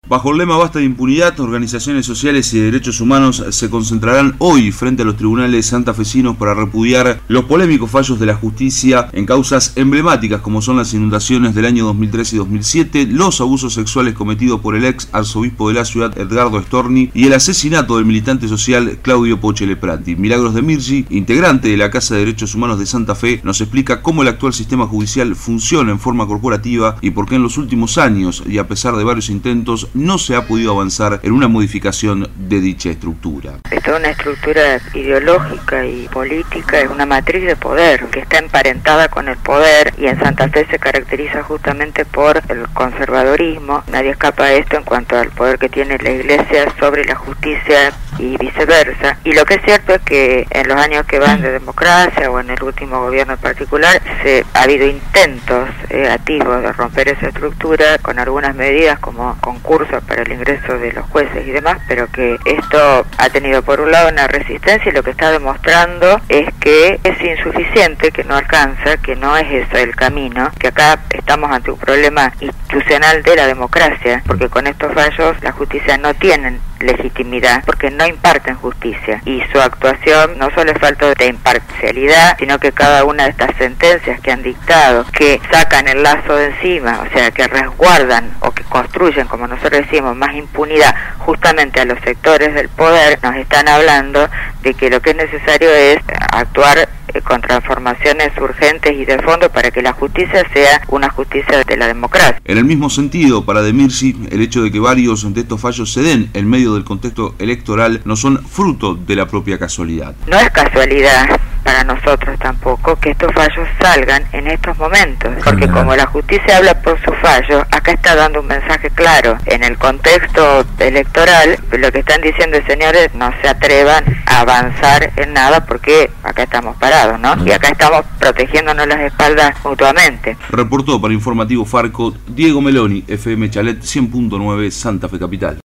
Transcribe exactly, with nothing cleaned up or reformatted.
Bajo el lema Basta de impunidad, organizaciones sociales y de derechos humanos se concentrarán hoy frente a los tribunales santafesinos para repudiar los polémicos fallos de la justicia en causas emblemáticas como son las inundaciones del año dos mil tres y dos mil siete, los abusos sexuales cometidos por el ex arzobispo de la ciudad Edgardo Storni y el asesinato del militante social Claudio Poche Prati. Milagros de Mirgi, integrante de la Casa de Derechos Humanos de Santa Fe, nos explica cómo el actual sistema judicial funciona en forma corporativa y por qué en los últimos años, y a pesar de varios intentos, no se ha podido avanzar en una modificación de dicha estructura. Es toda una estructura ideológica y política, es una matriz de poder que está emparentada con el poder y en Santa Fe se caracteriza justamente por el conservadorismo. Nadie escapa a esto en cuanto al poder que tiene la Iglesia sobre la justicia y viceversa. Y lo que es cierto es que en los años que van de democracia o en el último gobierno en particular se ha habido intentos eh, activos de romper esa estructura con algunas medidas como concursos para el ingreso de los jueces y demás, pero que esto ha tenido por un lado una resistencia y lo que está demostrando es que es insuficiente, que no alcanza, que no es ese el camino, que acá estamos ante un problema institucional de la democracia, porque con estos fallos la justicia no tiene legitimidad porque no imparten justicia y su actuación no solo es falta de imparcialidad, sino que cada una de estas sentencias que han dictado, que sacan el lazo de encima, o sea, que resguardan o que construyen, como nosotros decimos, más impunidad justamente a los sectores del poder, nos están hablando de que lo que es necesario es actuar con transformaciones urgentes y de fondo para que la justicia sea una justicia de la democracia. En el mismo sentido, para De Mirgi, el hecho de que varios de estos fallos se den en medio del contexto electoral no son fruto de la propia casualidad. No es casualidad para nosotros tampoco que estos fallos salgan en estos momentos, porque como la justicia habla por su fallo, acá está dando un mensaje claro. En el contexto electoral, lo que están diciendo es, señores, no se atrevan a avanzar en nada porque acá estamos parados, ¿no? Y acá estamos protegiéndonos las espaldas mutuamente. Reportó para Informativo Farco Diego Meloni, F M Chalet cien punto nueve, Santa Fe Capital.